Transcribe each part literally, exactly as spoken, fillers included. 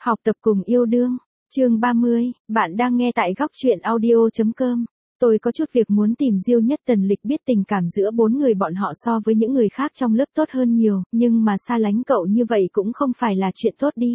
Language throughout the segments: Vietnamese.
Học tập cùng yêu đương, chương ba mươi, bạn đang nghe tại góc truyện audio chấm com. Tôi có chút việc muốn tìm Diêu Nhất Tần Lịch biết tình cảm giữa bốn người bọn họ so với những người khác trong lớp tốt hơn nhiều, nhưng mà xa lánh cậu như vậy cũng không phải là chuyện tốt đi.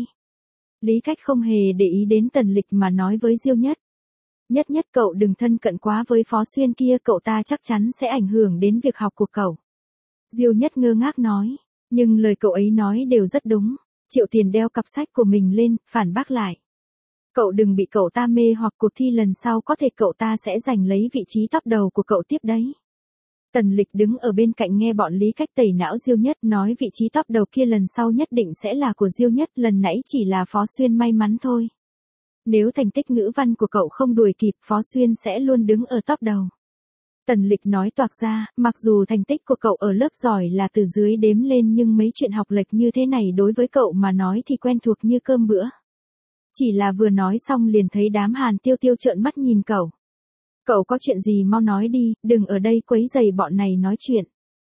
Lý Cách không hề để ý đến Tần Lịch mà nói với Diêu Nhất. Nhất Nhất cậu đừng thân cận quá với Phó Xuyên kia, cậu ta chắc chắn sẽ ảnh hưởng đến việc học của cậu. Diêu Nhất ngơ ngác nói, nhưng lời cậu ấy nói đều rất đúng. Triệu Tiền đeo cặp sách của mình lên, phản bác lại. Cậu đừng bị cậu ta mê hoặc cuộc thi lần sau có thể cậu ta sẽ giành lấy vị trí top đầu của cậu tiếp đấy. Tần Lịch đứng ở bên cạnh nghe bọn Lý Cách tẩy não Diêu Nhất nói vị trí top đầu kia lần sau nhất định sẽ là của Diêu Nhất, lần nãy chỉ là Phó Xuyên may mắn thôi. Nếu thành tích ngữ văn của cậu không đuổi kịp, Phó Xuyên sẽ luôn đứng ở top đầu. Tần Lịch nói toạc ra, mặc dù thành tích của cậu ở lớp giỏi là từ dưới đếm lên nhưng mấy chuyện học lệch như thế này đối với cậu mà nói thì quen thuộc như cơm bữa. Chỉ là vừa nói xong liền thấy đám Hàn Tiêu Tiêu trợn mắt nhìn cậu. Cậu có chuyện gì mau nói đi, đừng ở đây quấy rầy bọn này nói chuyện.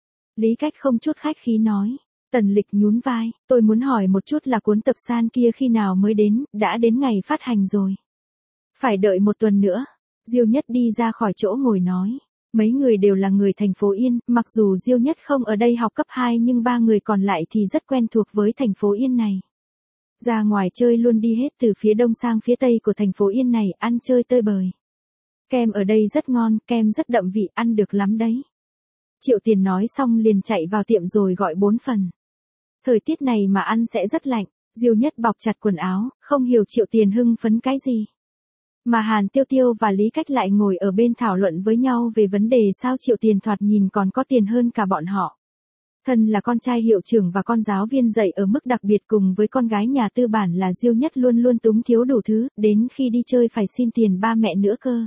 Lý Cách không chút khách khí nói. Tần Lịch nhún vai, tôi muốn hỏi một chút là cuốn tập san kia khi nào mới đến, đã đến ngày phát hành rồi. Phải đợi một tuần nữa. Diêu Nhất đi ra khỏi chỗ ngồi nói. Mấy người đều là người thành phố Yên, mặc dù Diêu Nhất không ở đây học cấp hai nhưng ba người còn lại thì rất quen thuộc với thành phố Yên này. Ra ngoài chơi luôn đi hết từ phía đông sang phía tây của thành phố Yên này, ăn chơi tơi bời. Kem ở đây rất ngon, kem rất đậm vị, ăn được lắm đấy. Triệu Tiền nói xong liền chạy vào tiệm rồi gọi bốn phần. Thời tiết này mà ăn sẽ rất lạnh, Diêu Nhất bọc chặt quần áo, không hiểu Triệu Tiền hưng phấn cái gì. Mà Hàn Tiêu Tiêu và Lý Cách lại ngồi ở bên thảo luận với nhau về vấn đề sao Triệu Tiền thoạt nhìn còn có tiền hơn cả bọn họ. Thân là con trai hiệu trưởng và con giáo viên dạy ở mức đặc biệt cùng với con gái nhà tư bản là Diêu Nhất luôn luôn túng thiếu đủ thứ, đến khi đi chơi phải xin tiền ba mẹ nữa cơ.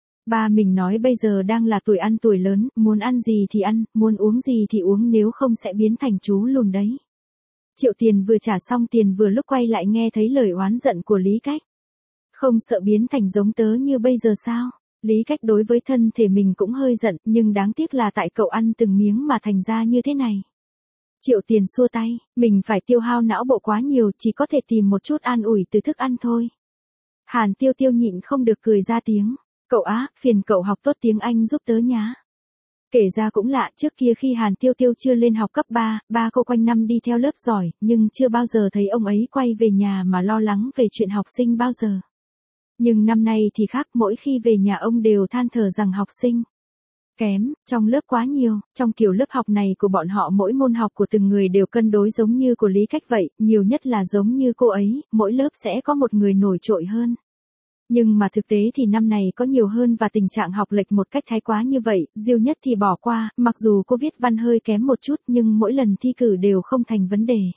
Ba mình nói bây giờ đang là tuổi ăn tuổi lớn, muốn ăn gì thì ăn, muốn uống gì thì uống, nếu không sẽ biến thành chú lùn đấy. Triệu Tiền vừa trả xong tiền vừa lúc quay lại nghe thấy lời oán giận của Lý Cách. Không sợ biến thành giống tớ như bây giờ sao? Lý Cách đối với thân thể mình cũng hơi giận, nhưng đáng tiếc là tại cậu ăn từng miếng mà thành ra như thế này. Triệu Tiền xua tay, mình phải tiêu hao não bộ quá nhiều, chỉ có thể tìm một chút an ủi từ thức ăn thôi. Hàn Tiêu Tiêu nhịn không được cười ra tiếng, cậu á, phiền cậu học tốt tiếng Anh giúp tớ nhá. Kể ra cũng lạ, trước kia khi Hàn Tiêu Tiêu chưa lên học cấp ba, ba cô quanh năm đi theo lớp giỏi, nhưng chưa bao giờ thấy ông ấy quay về nhà mà lo lắng về chuyện học sinh bao giờ. Nhưng năm nay thì khác, mỗi khi về nhà ông đều than thở rằng học sinh kém, trong lớp quá nhiều, trong kiểu lớp học này của bọn họ mỗi môn học của từng người đều cân đối giống như của Lý Cách vậy, nhiều nhất là giống như cô ấy, mỗi lớp sẽ có một người nổi trội hơn. Nhưng mà thực tế thì năm này có nhiều hơn và tình trạng học lệch một cách thái quá như vậy, Diêu Nhất thì bỏ qua, mặc dù cô viết văn hơi kém một chút nhưng mỗi lần thi cử đều không thành vấn đề.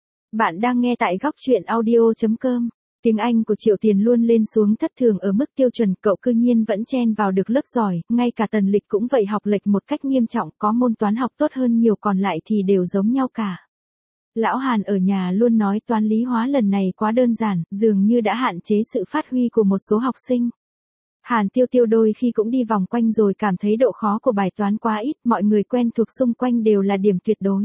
Bạn đang nghe tại góc truyện audio chấm com. Tiếng Anh của Triệu Tiền luôn lên xuống thất thường ở mức tiêu chuẩn, cậu cư nhiên vẫn chen vào được lớp giỏi, ngay cả Tần Lịch cũng vậy, học lệch một cách nghiêm trọng, có môn toán học tốt hơn nhiều còn lại thì đều giống nhau cả. Lão Hàn ở nhà luôn nói toán lý hóa lần này quá đơn giản, dường như đã hạn chế sự phát huy của một số học sinh. Hàn Tiêu Tiêu đôi khi cũng đi vòng quanh rồi cảm thấy độ khó của bài toán quá ít, mọi người quen thuộc xung quanh đều là điểm tuyệt đối.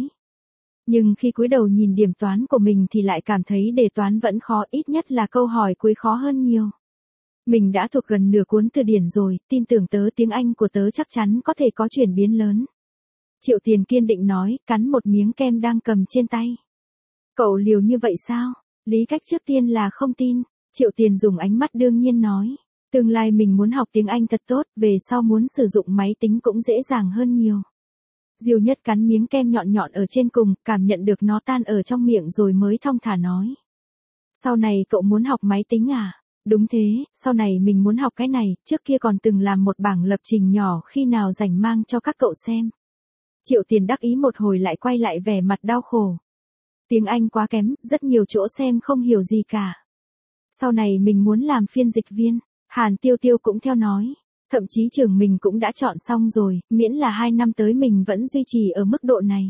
Nhưng khi cúi đầu nhìn điểm toán của mình thì lại cảm thấy đề toán vẫn khó, ít nhất là câu hỏi cuối khó hơn nhiều. Mình đã thuộc gần nửa cuốn từ điển rồi, tin tưởng tớ tiếng Anh của tớ chắc chắn có thể có chuyển biến lớn. Triệu Tiền kiên định nói, cắn một miếng kem đang cầm trên tay. Cậu liều như vậy sao? Lý Cách trước tiên là không tin. Triệu Tiền dùng ánh mắt đương nhiên nói, tương lai mình muốn học tiếng Anh thật tốt, về sau muốn sử dụng máy tính cũng dễ dàng hơn nhiều. Diêu Nhất cắn miếng kem nhọn nhọn ở trên cùng, cảm nhận được nó tan ở trong miệng rồi mới thong thả nói. Sau này cậu muốn học máy tính à? Đúng thế, sau này mình muốn học cái này, trước kia còn từng làm một bảng lập trình nhỏ, khi nào rảnh mang cho các cậu xem. Triệu Tiền đắc ý một hồi lại quay lại vẻ mặt đau khổ. Tiếng Anh quá kém, rất nhiều chỗ xem không hiểu gì cả. Sau này mình muốn làm phiên dịch viên. Hàn Tiêu Tiêu cũng theo nói. Thậm chí trường mình cũng đã chọn xong rồi, miễn là hai năm tới mình vẫn duy trì ở mức độ này.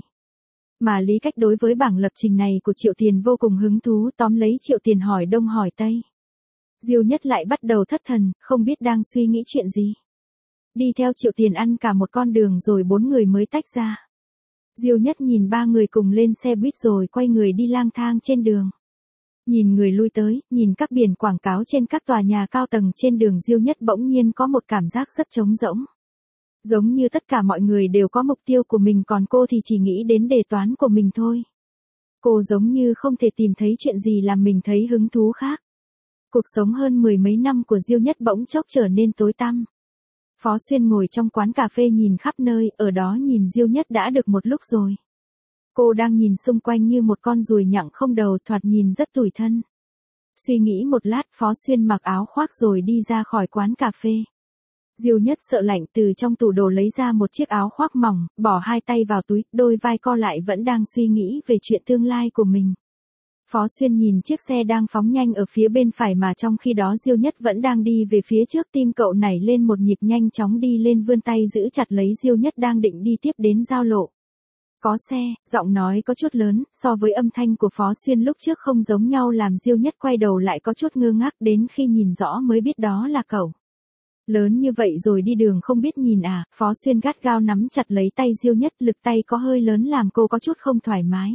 Mà Lý Cách đối với bảng lập trình này của Triệu Tiền vô cùng hứng thú, tóm lấy Triệu Tiền hỏi đông hỏi tây. Diêu Nhất lại bắt đầu thất thần, không biết đang suy nghĩ chuyện gì. Đi theo Triệu Tiền ăn cả một con đường rồi bốn người mới tách ra. Diêu Nhất nhìn ba người cùng lên xe buýt rồi quay người đi lang thang trên đường. Nhìn người lui tới, nhìn các biển quảng cáo trên các tòa nhà cao tầng trên đường Diêu Nhất bỗng nhiên có một cảm giác rất trống rỗng. Giống như tất cả mọi người đều có mục tiêu của mình còn cô thì chỉ nghĩ đến đề toán của mình thôi. Cô giống như không thể tìm thấy chuyện gì làm mình thấy hứng thú khác. Cuộc sống hơn mười mấy năm của Diêu Nhất bỗng chốc trở nên tối tăm. Phó Xuyên ngồi trong quán cà phê nhìn khắp nơi, ở đó nhìn Diêu Nhất đã được một lúc rồi. Cô đang nhìn xung quanh như một con ruồi nhặng không đầu, thoạt nhìn rất tủi thân. Suy nghĩ một lát, Phó Xuyên mặc áo khoác rồi đi ra khỏi quán cà phê. Diêu Nhất sợ lạnh, từ trong tủ đồ lấy ra một chiếc áo khoác mỏng, bỏ hai tay vào túi, đôi vai co lại vẫn đang suy nghĩ về chuyện tương lai của mình. Phó Xuyên nhìn chiếc xe đang phóng nhanh ở phía bên phải mà trong khi đó Diêu Nhất vẫn đang đi về phía trước, tim cậu nảy lên một nhịp, nhanh chóng đi lên vươn tay giữ chặt lấy Diêu Nhất đang định đi tiếp đến giao lộ. Có xe, giọng nói có chút lớn, so với âm thanh của Phó Xuyên lúc trước không giống nhau làm Diêu Nhất quay đầu lại có chút ngơ ngác, đến khi nhìn rõ mới biết đó là cậu. Lớn như vậy rồi đi đường không biết nhìn à? Phó Xuyên gắt gao nắm chặt lấy tay Diêu Nhất, lực tay có hơi lớn làm cô có chút không thoải mái.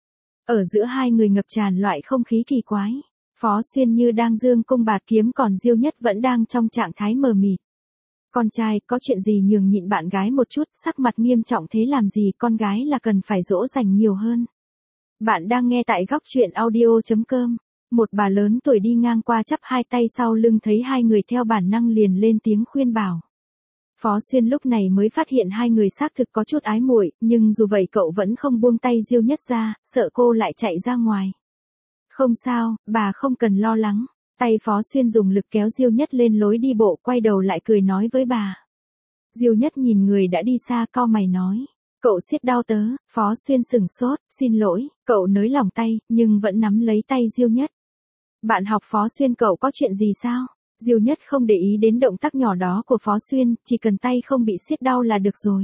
Ở giữa hai người ngập tràn loại không khí kỳ quái. Phó Xuyên như đang dương cung bạt kiếm còn Diêu Nhất vẫn đang trong trạng thái mờ mịt. Con trai, có chuyện gì nhường nhịn bạn gái một chút, sắc mặt nghiêm trọng thế làm gì, con gái là cần phải dỗ dành nhiều hơn. Bạn đang nghe tại góc truyện audio chấm com. Một bà lớn tuổi đi ngang qua chắp hai tay sau lưng thấy hai người theo bản năng liền lên tiếng khuyên bảo. Phó Xuyên lúc này mới phát hiện hai người xác thực có chút ái muội, nhưng dù vậy cậu vẫn không buông tay Diêu Nhất ra, sợ cô lại chạy ra ngoài. Không sao, bà không cần lo lắng. Tay Phó Xuyên dùng lực kéo Diêu Nhất lên lối đi bộ, quay đầu lại cười nói với bà. Diêu Nhất nhìn người đã đi xa, cau mày nói. Cậu siết đau tớ. Phó Xuyên sửng sốt, xin lỗi, cậu nới lỏng tay, nhưng vẫn nắm lấy tay Diêu Nhất. Bạn học Phó Xuyên cậu có chuyện gì sao? Diêu Nhất không để ý đến động tác nhỏ đó của Phó Xuyên, chỉ cần tay không bị siết đau là được rồi.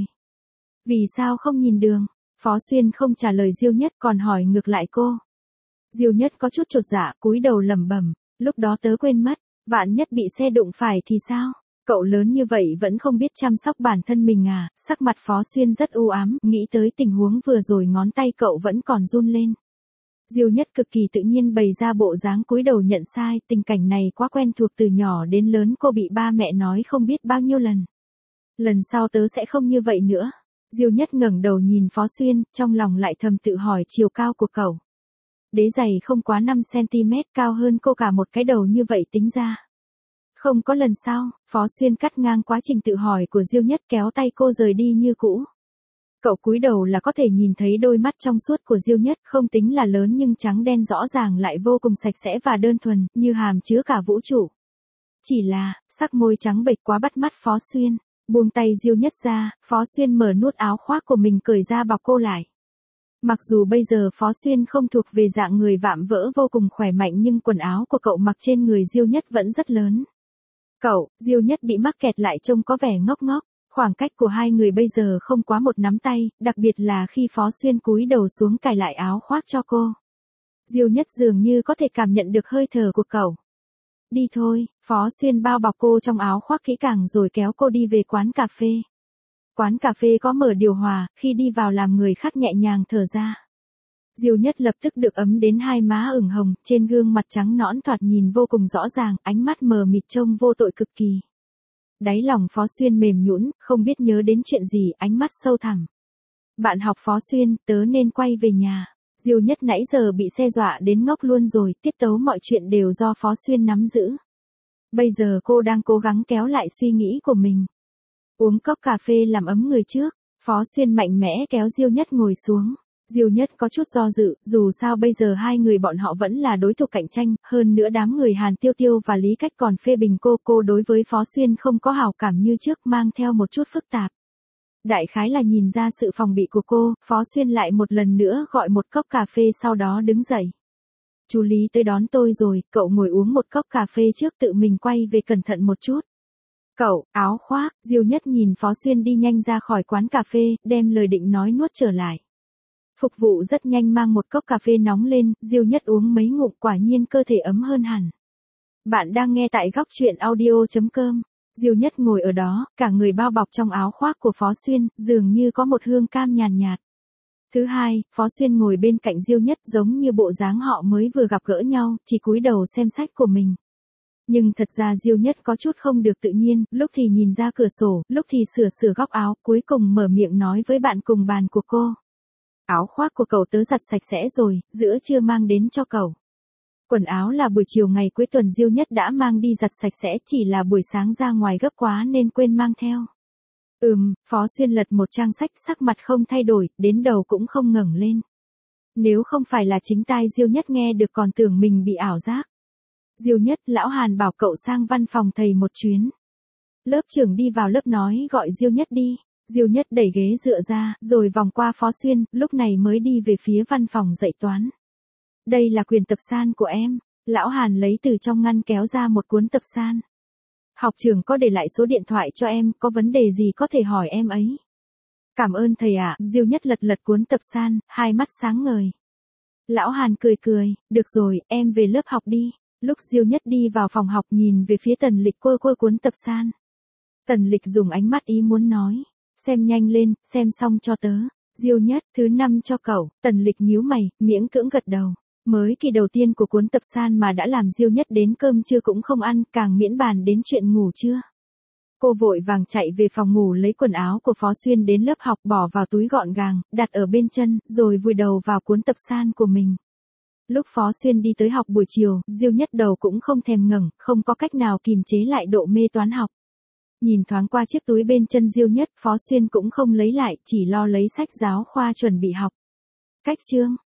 Vì sao không nhìn đường? Phó Xuyên không trả lời Diêu Nhất còn hỏi ngược lại cô. Diêu Nhất có chút chột dạ, cúi đầu lẩm bẩm, lúc đó tớ quên mất, vạn nhất bị xe đụng phải thì sao? Cậu lớn như vậy vẫn không biết chăm sóc bản thân mình à? Sắc mặt Phó Xuyên rất u ám, nghĩ tới tình huống vừa rồi ngón tay cậu vẫn còn run lên. Diêu Nhất cực kỳ tự nhiên bày ra bộ dáng cúi đầu nhận sai, tình cảnh này quá quen thuộc, từ nhỏ đến lớn cô bị ba mẹ nói không biết bao nhiêu lần. Lần sau tớ sẽ không như vậy nữa. Diêu Nhất ngẩng đầu nhìn Phó Xuyên, trong lòng lại thầm tự hỏi chiều cao của cậu. Đế giày không quá năm xăng-ti-mét, cao hơn cô cả một cái đầu như vậy tính ra. Không có lần sau, Phó Xuyên cắt ngang quá trình tự hỏi của Diêu Nhất, kéo tay cô rời đi như cũ. Cậu cúi đầu là có thể nhìn thấy đôi mắt trong suốt của Diêu Nhất, không tính là lớn nhưng trắng đen rõ ràng lại vô cùng sạch sẽ và đơn thuần, như hàm chứa cả vũ trụ. Chỉ là, sắc môi trắng bệch quá bắt mắt Phó Xuyên. Buông tay Diêu Nhất ra, Phó Xuyên mở nút áo khoác của mình cởi ra bọc cô lại. Mặc dù bây giờ Phó Xuyên không thuộc về dạng người vạm vỡ vô cùng khỏe mạnh nhưng quần áo của cậu mặc trên người Diêu Nhất vẫn rất lớn. Cậu, Diêu Nhất bị mắc kẹt lại trông có vẻ ngốc ngốc. Khoảng cách của hai người bây giờ không quá một nắm tay, đặc biệt là khi Phó Xuyên cúi đầu xuống cài lại áo khoác cho cô. Diêu Nhất dường như có thể cảm nhận được hơi thở của cậu. Đi thôi, Phó Xuyên bao bọc cô trong áo khoác kỹ càng rồi kéo cô đi về quán cà phê. Quán cà phê có mở điều hòa, khi đi vào làm người khác nhẹ nhàng thở ra. Diêu Nhất lập tức được ấm đến hai má ửng hồng, trên gương mặt trắng nõn thoạt nhìn vô cùng rõ ràng, ánh mắt mờ mịt trông vô tội cực kỳ. Đáy lòng Phó Xuyên mềm nhũn, không biết nhớ đến chuyện gì, ánh mắt sâu thẳm. Bạn học Phó Xuyên, tớ nên quay về nhà. Diêu Nhất nãy giờ bị xe dọa đến ngốc luôn rồi, tiết tấu mọi chuyện đều do Phó Xuyên nắm giữ. Bây giờ cô đang cố gắng kéo lại suy nghĩ của mình. Uống cốc cà phê làm ấm người trước, Phó Xuyên mạnh mẽ kéo Diêu Nhất ngồi xuống. Diêu Nhất có chút do dự, dù sao bây giờ hai người bọn họ vẫn là đối thủ cạnh tranh, hơn nữa đám người Hàn Tiêu Tiêu và Lý Cách còn phê bình cô, cô đối với Phó Xuyên không có hảo cảm như trước, mang theo một chút phức tạp. Đại khái là nhìn ra sự phòng bị của cô, Phó Xuyên lại một lần nữa gọi một cốc cà phê sau đó đứng dậy. Chú Lý tới đón tôi rồi, cậu ngồi uống một cốc cà phê trước, tự mình quay về cẩn thận một chút. Cậu, áo khoác, Diêu Nhất nhìn Phó Xuyên đi nhanh ra khỏi quán cà phê, đem lời định nói nuốt trở lại. Phục vụ rất nhanh mang một cốc cà phê nóng lên, Diêu Nhất uống mấy ngụm quả nhiên cơ thể ấm hơn hẳn. Bạn đang nghe tại góc truyện audio chấm com. Diêu Nhất ngồi ở đó, cả người bao bọc trong áo khoác của Phó Xuyên, dường như có một hương cam nhàn nhạt, nhạt. Thứ hai, Phó Xuyên ngồi bên cạnh Diêu Nhất giống như bộ dáng họ mới vừa gặp gỡ nhau, chỉ cúi đầu xem sách của mình. Nhưng thật ra Diêu Nhất có chút không được tự nhiên, lúc thì nhìn ra cửa sổ, lúc thì sửa sửa góc áo, cuối cùng mở miệng nói với bạn cùng bàn của cô. Áo khoác của cậu tớ giặt sạch sẽ rồi, giữa trưa mang đến cho cậu. Quần áo là buổi chiều ngày cuối tuần Diêu Nhất đã mang đi giặt sạch sẽ, chỉ là buổi sáng ra ngoài gấp quá nên quên mang theo. Ừm, Phó Xuyên lật một trang sách, sắc mặt không thay đổi, đến đầu cũng không ngẩng lên. Nếu không phải là chính tai Diêu Nhất nghe được còn tưởng mình bị ảo giác. Diêu Nhất, lão Hàn bảo cậu sang văn phòng thầy một chuyến. Lớp trưởng đi vào lớp nói gọi Diêu Nhất đi. Diêu Nhất đẩy ghế dựa ra, rồi vòng qua Phó Xuyên, lúc này mới đi về phía văn phòng dạy toán. Đây là quyền tập san của em. Lão Hàn lấy từ trong ngăn kéo ra một cuốn tập san. Học trưởng có để lại số điện thoại cho em, có vấn đề gì có thể hỏi em ấy. Cảm ơn thầy ạ. Diêu Nhất lật lật cuốn tập san, hai mắt sáng ngời. Lão Hàn cười cười, được rồi, em về lớp học đi. Lúc Diêu Nhất đi vào phòng học nhìn về phía Tần Lịch quơ quơ cuốn tập san. Tần Lịch dùng ánh mắt ý muốn nói, xem nhanh lên, xem xong cho tớ. Diêu Nhất, thứ năm cho cậu. Tần Lịch nhíu mày, miễn cưỡng gật đầu. Mới kỳ đầu tiên của cuốn tập san mà đã làm Diêu Nhất đến cơm trưa cũng không ăn, càng miễn bàn đến chuyện ngủ trưa. Cô vội vàng chạy về phòng ngủ lấy quần áo của Phó Xuyên đến lớp học bỏ vào túi gọn gàng, đặt ở bên chân, rồi vùi đầu vào cuốn tập san của mình. Lúc Phó Xuyên đi tới học buổi chiều, Diêu Nhất đầu cũng không thèm ngẩng, không có cách nào kìm chế lại độ mê toán học. Nhìn thoáng qua chiếc túi bên chân Diêu Nhất, Phó Xuyên cũng không lấy lại, chỉ lo lấy sách giáo khoa chuẩn bị học. Cách chương